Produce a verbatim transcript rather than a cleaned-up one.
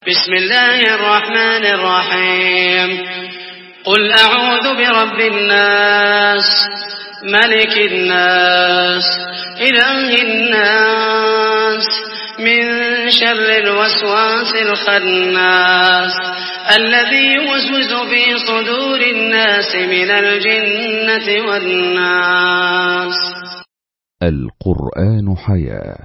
بسم الله الرحمن الرحيم قل أعوذ برب الناس ملك الناس إله الناس من شر الوسواس الخناس الذي يوسوس في صدور الناس من الجنة والناس. القرآن حياة.